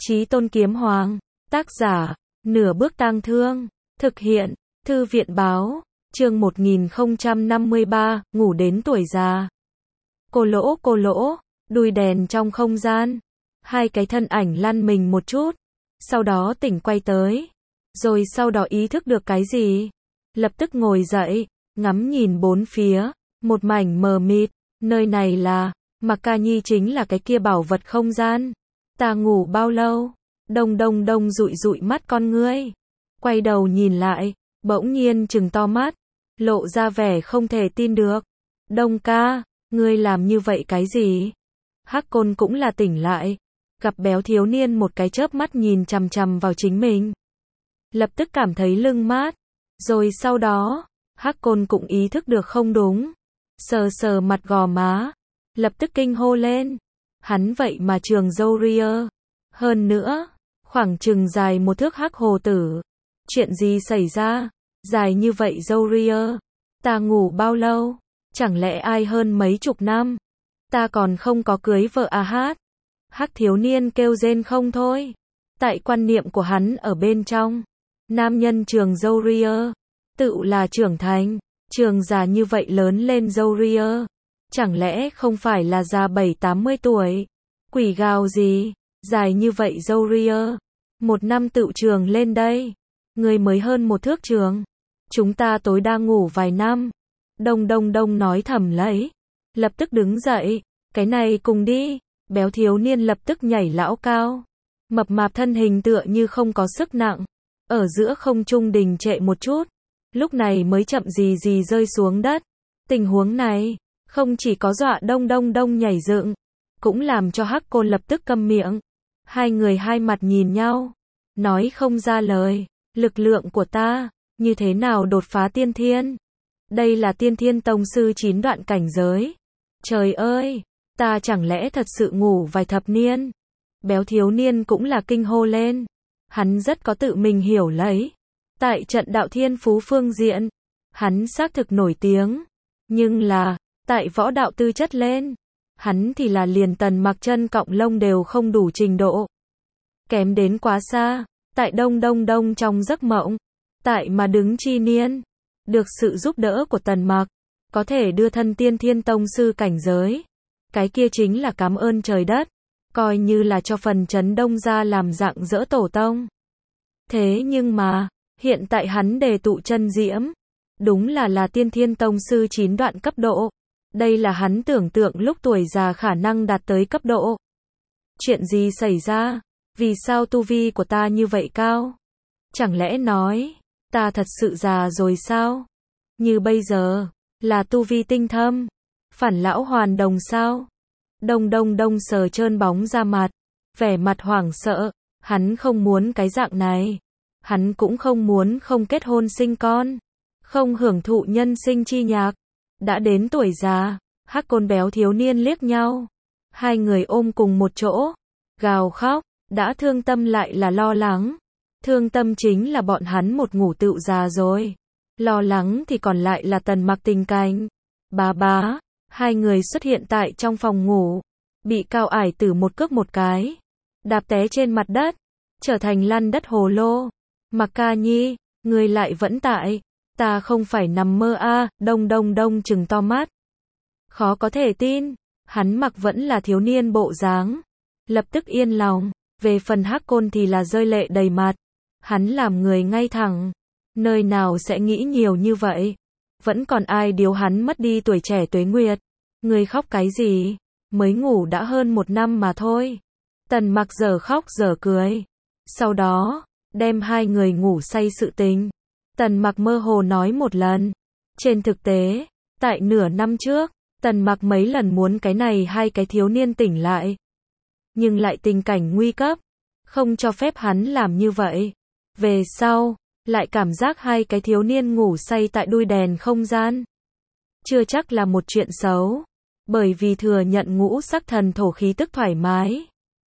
Chí Tôn Kiếm Hoàng, tác giả, Nửa Bước Tang Thương, thực hiện, Thư viện báo, chương 1053, ngủ đến tuổi già. Cô lỗ, đuôi đèn trong không gian, hai cái thân ảnh lăn mình một chút, sau đó tỉnh quay tới, rồi sau đó ý thức được cái gì, lập tức ngồi dậy, ngắm nhìn bốn phía, một mảnh mờ mịt, nơi này là, Mạc Ca Nhi chính là cái kia bảo vật không gian. Ta ngủ bao lâu? Đông dụi dụi mắt con ngươi, quay đầu nhìn lại, bỗng nhiên trừng to mắt, lộ ra vẻ không thể tin được. Đông ca, ngươi làm như vậy cái gì? Hắc Côn cũng là tỉnh lại, gặp béo thiếu niên một cái chớp mắt nhìn chằm chằm vào chính mình, lập tức cảm thấy lưng mát, rồi sau đó, Hắc Côn cũng ý thức được không đúng, sờ sờ mặt gò má, lập tức kinh hô lên, hắn vậy mà trường râu ria, hơn nữa, khoảng chừng dài một thước hắc hồ tử, chuyện gì xảy ra, dài như vậy râu ria, ta ngủ bao lâu, chẳng lẽ ai hơn mấy chục năm, ta còn không có cưới vợ à hát, Hắc thiếu niên kêu rên không thôi, tại quan niệm của hắn ở bên trong, nam nhân trường râu ria, tự là trưởng thành, trường già như vậy lớn lên râu ria, chẳng lẽ không phải là già 70-80 tuổi, quỷ gào gì, dài như vậy râu ria, một năm tự trường lên đây, người mới hơn một thước trường, chúng ta tối đa ngủ vài năm, đông nói thầm lấy, lập tức đứng dậy, cái này cùng đi, béo thiếu niên lập tức nhảy lão cao, mập mạp thân hình tựa như không có sức nặng, ở giữa không trung đình trệ một chút, lúc này mới chậm gì rơi xuống đất, tình huống này, không chỉ có dọa đông nhảy dựng, cũng làm cho Hắc Côn lập tức câm miệng, hai người hai mặt nhìn nhau, nói không ra lời, lực lượng của ta, như thế nào đột phá tiên thiên, đây là tiên thiên tông sư 9 đoạn cảnh giới, trời ơi, ta chẳng lẽ thật sự ngủ vài thập niên, béo thiếu niên cũng là kinh hô lên, hắn rất có tự mình hiểu lấy, tại trận đạo thiên phú phương diện, hắn xác thực nổi tiếng, nhưng là, tại võ đạo tư chất lên, hắn thì là liền Tần Mặc chân cọng lông đều không đủ trình độ, kém đến quá xa, tại đông trong giấc mộng, tại mà đứng chi niên, được sự giúp đỡ của Tần Mặc, có thể đưa thân tiên thiên tông sư cảnh giới, cái kia chính là cảm ơn trời đất, coi như là cho phần Trấn Đông gia làm dạng dỡ tổ tông. Thế nhưng mà, hiện tại hắn đề tụ chân diễm, đúng là tiên thiên tông sư 9 đoạn cấp độ, đây là hắn tưởng tượng lúc tuổi già khả năng đạt tới cấp độ. Chuyện gì xảy ra? Vì sao tu vi của ta như vậy cao? Chẳng lẽ nói, ta thật sự già rồi sao? Như bây giờ, là tu vi tinh thâm, phản lão hoàn đồng sao? Đông sờ trơn bóng ra mặt, vẻ mặt hoảng sợ, hắn không muốn cái dạng này. Hắn cũng không muốn không kết hôn sinh con, không hưởng thụ nhân sinh chi nhạc. Đã đến tuổi già, Hắc Côn béo thiếu niên liếc nhau, hai người ôm cùng một chỗ, gào khóc, đã thương tâm lại là lo lắng. Thương tâm chính là bọn hắn một ngủ tựu già rồi, lo lắng thì còn lại là Tần Mặc tình cảnh. Bá, hai người xuất hiện tại trong phòng ngủ, bị Cao Ải Tử một cước một cái, đạp té trên mặt đất, trở thành lăn đất hồ lô. Mạc Ca Nhi, ngươi lại vẫn tại, ta không phải nằm mơ a, đông trừng to mắt. Khó có thể tin, hắn mặc vẫn là thiếu niên bộ dáng, lập tức yên lòng, về phần Hắc Côn thì là rơi lệ đầy mặt. Hắn làm người ngay thẳng, nơi nào sẽ nghĩ nhiều như vậy, vẫn còn ai điếu hắn mất đi tuổi trẻ tuế nguyệt. Ngươi khóc cái gì, mới ngủ đã hơn một năm mà thôi. Tần Mặc giờ khóc giờ cười, sau đó, đem hai người ngủ say sự tình, Tần Mặc mơ hồ nói một lần. Trên thực tế, tại nửa năm trước, Tần Mặc mấy lần muốn cái này hai cái thiếu niên tỉnh lại, nhưng lại tình cảnh nguy cấp, không cho phép hắn làm như vậy. Về sau, lại cảm giác hai cái thiếu niên ngủ say tại đuôi đèn không gian, chưa chắc là một chuyện xấu, bởi vì thừa nhận ngũ sắc thần thổ khí tức thoải mái.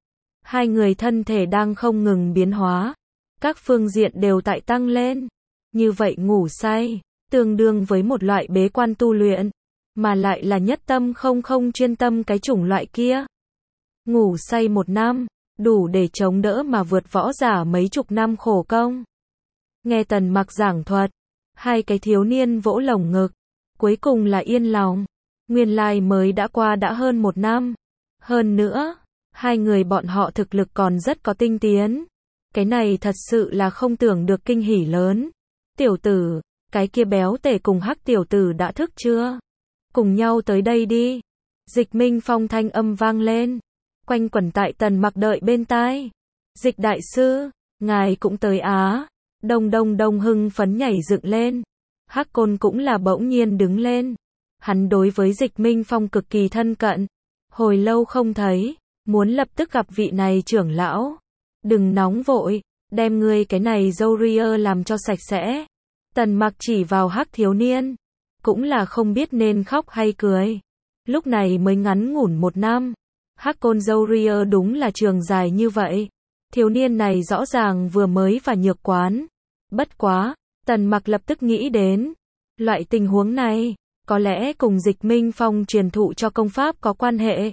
Hai người thân thể đang không ngừng biến hóa, các phương diện đều tại tăng lên. Như vậy ngủ say, tương đương với một loại bế quan tu luyện, mà lại là nhất tâm không chuyên tâm cái chủng loại kia. Ngủ say một năm, đủ để chống đỡ mà vượt võ giả mấy chục năm khổ công. Nghe Tần Mặc giảng thuật, hai cái thiếu niên vỗ lồng ngực, cuối cùng là yên lòng. Nguyên lai mới đã qua đã hơn 1 năm. Hơn nữa, hai người bọn họ thực lực còn rất có tinh tiến. Cái này thật sự là không tưởng được kinh hỉ lớn. Tiểu tử, cái kia béo tể cùng Hắc tiểu tử đã thức chưa? Cùng nhau tới đây đi. Dịch Minh Phong thanh âm vang lên, quanh quẩn tại Tần Mặc đợi bên tai. Dịch đại sư, ngài cũng tới á. Đông đông đông hưng phấn nhảy dựng lên. Hắc Côn cũng là bỗng nhiên đứng lên. Hắn đối với Dịch Minh Phong cực kỳ thân cận. Hồi lâu không thấy, muốn lập tức gặp vị này trưởng lão. Đừng nóng vội, đem ngươi cái này râu ria làm cho sạch sẽ. Tần Mặc chỉ vào Hắc thiếu niên, cũng là không biết nên khóc hay cười. Lúc này mới ngắn ngủn 1 năm, Hắc Côn râu ria đúng là trường dài như vậy. Thiếu niên này rõ ràng vừa mới vào nhược quán. Bất quá, Tần Mặc lập tức nghĩ đến, loại tình huống này, có lẽ cùng Dịch Minh Phong truyền thụ cho công pháp có quan hệ.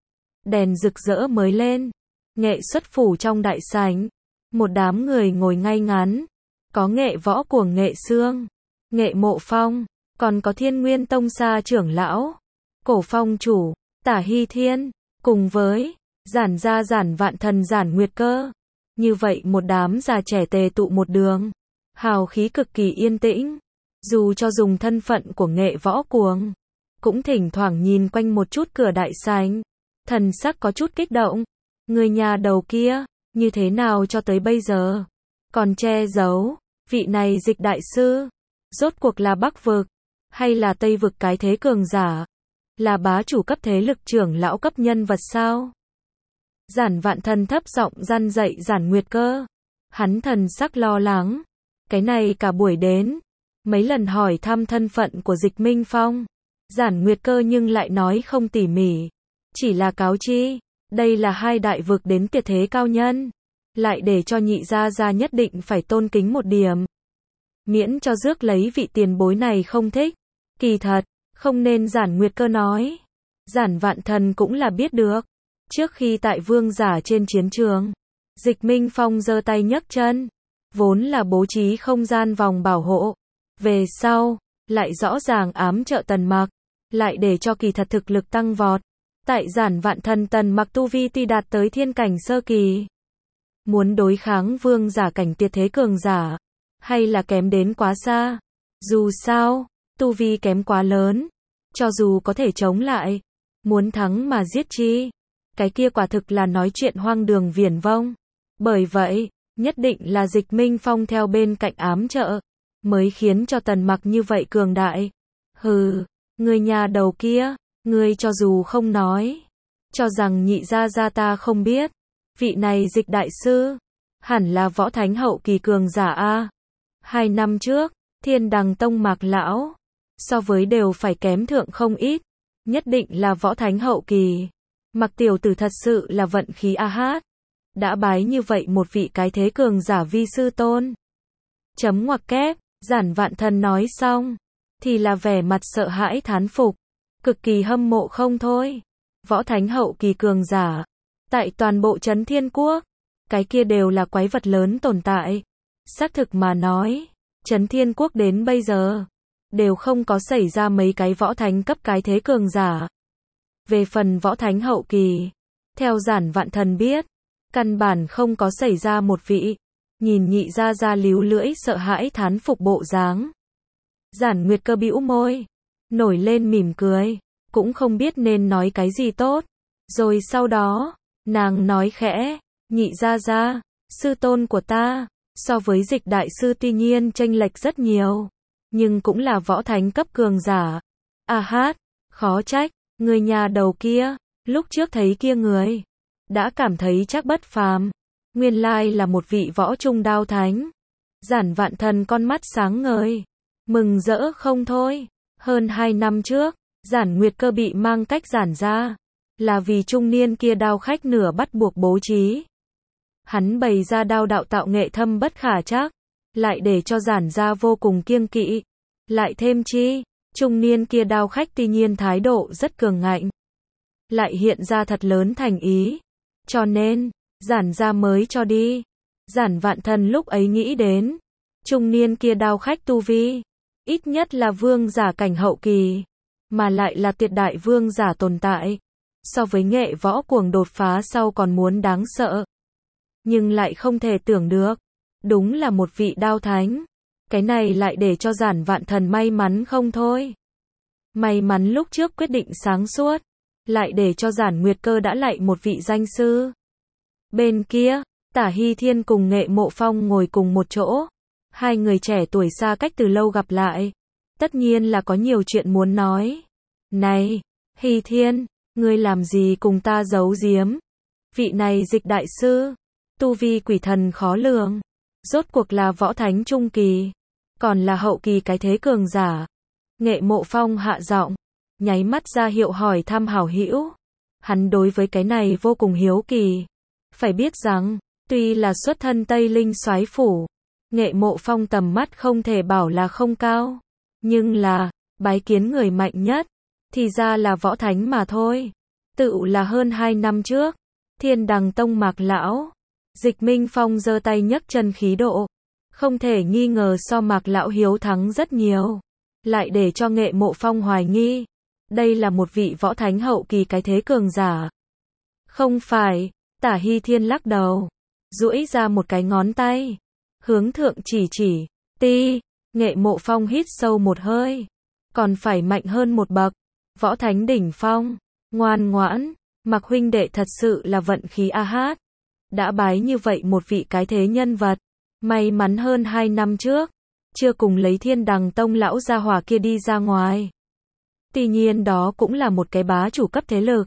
Đèn rực rỡ mới lên, nghệ xuất phủ trong đại sảnh, một đám người ngồi ngay ngắn, có nghệ võ của Nghệ Xương, Nghệ Mộ Phong, còn có Thiên Nguyên Tông Sa trưởng lão, Cổ Phong chủ, Tả Hy Thiên, cùng với Giản Gia Giản Vạn Thần Giản Nguyệt Cơ. Như vậy một đám già trẻ tề tụ một đường, hào khí cực kỳ yên tĩnh. Dù cho dùng thân phận của Nghệ võ cuồng, cũng thỉnh thoảng nhìn quanh một chút cửa đại sảnh, thần sắc có chút kích động. Người nhà đầu kia, như thế nào cho tới bây giờ còn che giấu, vị này Dịch đại sư, rốt cuộc là Bắc vực, hay là Tây vực cái thế cường giả, là bá chủ cấp thế lực trưởng lão cấp nhân vật sao? Giản Vạn Thần thấp giọng răn dạy Giản Nguyệt Cơ, hắn thần sắc lo lắng, cái này cả buổi đến, mấy lần hỏi thăm thân phận của Dịch Minh Phong, Giản Nguyệt Cơ nhưng lại nói không tỉ mỉ, chỉ là cáo chi, đây là hai đại vực đến tuyệt thế cao nhân, lại để cho nhị gia gia nhất định phải tôn kính một điểm. Miễn cho rước lấy vị tiền bối này không thích. Kỳ thật, không nên Giản Nguyệt Cơ nói. Giản Vạn Thần cũng là biết được. Trước khi tại vương giả trên chiến trường, Dịch Minh Phong giơ tay nhấc chân, vốn là bố trí không gian vòng bảo hộ. Về sau, lại rõ ràng ám trợ Tần Mặc, lại để cho kỳ thật thực lực tăng vọt. Tại Giản Vạn Thần Tần Mặc tu vi tuy đạt tới thiên cảnh sơ kỳ, muốn đối kháng vương giả cảnh tuyệt thế cường giả, hay là kém đến quá xa. Dù sao, tu vi kém quá lớn, cho dù có thể chống lại, muốn thắng mà giết chi, cái kia quả thực là nói chuyện hoang đường viển vông. Bởi vậy, nhất định là Dịch Minh Phong theo bên cạnh ám trợ, mới khiến cho Tần Mặc như vậy cường đại. Hừ, người nhà đầu kia, ngươi cho dù không nói, cho rằng nhị gia gia ta không biết, vị này Dịch đại sư, hẳn là võ thánh hậu kỳ cường giả a. 2 năm trước, Thiên Đằng Tông Mạc lão, so với đều phải kém thượng không ít, nhất định là võ thánh hậu kỳ. Mạc tiểu tử thật sự là vận khí a hát, đã bái như vậy một vị cái thế cường giả vi sư tôn. Chấm ngoặc kép, Giản Vạn Thần nói xong, thì là vẻ mặt sợ hãi thán phục, cực kỳ hâm mộ không thôi. Võ thánh hậu kỳ cường giả, tại toàn bộ Trấn Thiên Quốc, cái kia đều là quái vật lớn tồn tại. Xác thực mà nói, Trấn Thiên Quốc đến bây giờ, đều không có xảy ra mấy cái võ thánh cấp cái thế cường giả. Về phần võ thánh hậu kỳ, theo Giản Vạn Thần biết, căn bản không có xảy ra một vị. Nhìn nhị gia gia líu lưỡi sợ hãi thán phục bộ dáng, Giản Nguyệt Cơ bĩu môi, nổi lên mỉm cười, cũng không biết nên nói cái gì tốt. Rồi sau đó, nàng nói khẽ, nhị gia gia, sư tôn của ta, so với Dịch đại sư tuy nhiên chênh lệch rất nhiều, nhưng cũng là võ thánh cấp cường giả. A hát, khó trách, người nhà đầu kia, lúc trước thấy kia người, đã cảm thấy chắc bất phàm. Nguyên lai là một vị võ trung đao thánh. Giản Vạn Thần con mắt sáng ngời, mừng rỡ không thôi. Hơn 2 năm trước, Giản Nguyệt Cơ bị mang cách Giản ra, là vì trung niên kia đao khách nửa bắt buộc bố trí. Hắn bày ra đao đạo tạo nghệ thâm bất khả trắc, lại để cho Giản ra vô cùng kiêng kỵ. Lại thêm chi, trung niên kia đao khách tuy nhiên thái độ rất cường ngạnh, lại hiện ra thật lớn thành ý. Cho nên, Giản gia mới cho đi. Giản Vạn Thần lúc ấy nghĩ đến, trung niên kia đao khách tu vi, ít nhất là vương giả cảnh hậu kỳ, mà lại là tuyệt đại vương giả tồn tại, so với nghệ võ cuồng đột phá sau còn muốn đáng sợ. Nhưng lại không thể tưởng được, đúng là một vị đao thánh. Cái này lại để cho Giản Vạn Thần may mắn không thôi. May mắn lúc trước quyết định sáng suốt, lại để cho Giản Nguyệt Cơ đã lại một vị danh sư. Bên kia, Tả Hy Thiên cùng Nghệ Mộ Phong ngồi cùng một chỗ. Hai người trẻ tuổi xa cách từ lâu gặp lại. Tất nhiên là có nhiều chuyện muốn nói. Này, Hy Thiên, ngươi làm gì cùng ta giấu giếm? Vị này Dịch đại sư, tu vi quỷ thần khó lường. Rốt cuộc là võ thánh trung kỳ, còn là hậu kỳ cái thế cường giả. Nghệ Mộ Phong hạ giọng, nháy mắt ra hiệu hỏi thăm hảo hữu. Hắn đối với cái này vô cùng hiếu kỳ. Phải biết rằng, tuy là xuất thân Tây Linh soái phủ, Nghệ Mộ Phong tầm mắt không thể bảo là không cao, nhưng là, bái kiến người mạnh nhất, thì ra là võ thánh mà thôi. Tự là hơn 2 năm trước, Thiên Đằng Tông Mạc lão, Dịch Minh Phong giơ tay nhấc chân khí độ, không thể nghi ngờ so Mạc lão hiếu thắng rất nhiều, lại để cho Nghệ Mộ Phong hoài nghi, đây là một vị võ thánh hậu kỳ cái thế cường giả. Không phải, Tả Hy Thiên lắc đầu, duỗi ra một cái ngón tay, hướng thượng chỉ, ti. Nghệ Mộ Phong hít sâu một hơi, còn phải mạnh hơn một bậc, võ thánh đỉnh phong, ngoan ngoãn, Mạc huynh đệ thật sự là vận khí a hát, đã bái như vậy một vị cái thế nhân vật, may mắn hơn 2 năm trước, chưa cùng lấy Thiên Đằng Tông lão gia hỏa kia đi ra ngoài. Tuy nhiên đó cũng là một cái bá chủ cấp thế lực.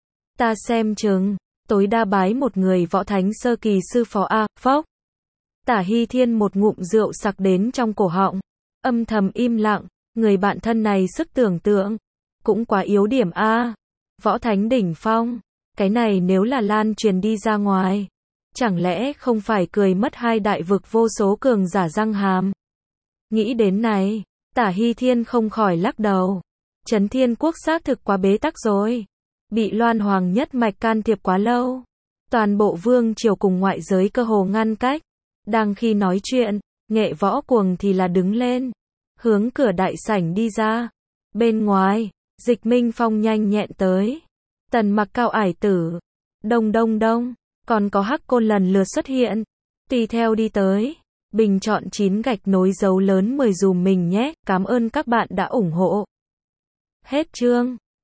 Ta xem chừng, tối đa bái một người võ thánh sơ kỳ sư phó a, phốc. Tả Hy Thiên một ngụm rượu sặc đến trong cổ họng, âm thầm im lặng, người bạn thân này sức tưởng tượng, cũng quá yếu điểm a. Võ thánh đỉnh phong, cái này nếu là lan truyền đi ra ngoài, chẳng lẽ không phải cười mất hai đại vực vô số cường giả răng hàm. Nghĩ đến này, Tả Hy Thiên không khỏi lắc đầu. Trấn Thiên Quốc xác thực quá bế tắc rồi, bị Loan Hoàng nhất mạch can thiệp quá lâu, toàn bộ vương triều cùng ngoại giới cơ hồ ngăn cách. Đang khi nói chuyện, Nghệ Võ Cuồng thì là đứng lên, hướng cửa đại sảnh đi ra. Bên ngoài, Dịch Minh Phong nhanh nhẹn tới. Tần Mặc Cao ải tử, đông đông đông, còn có Hắc Côn lần lượt xuất hiện, tùy theo đi tới. Bình chọn 9 gạch nối dấu lớn 10 dùm mình nhé, cảm ơn các bạn đã ủng hộ. Hết chương.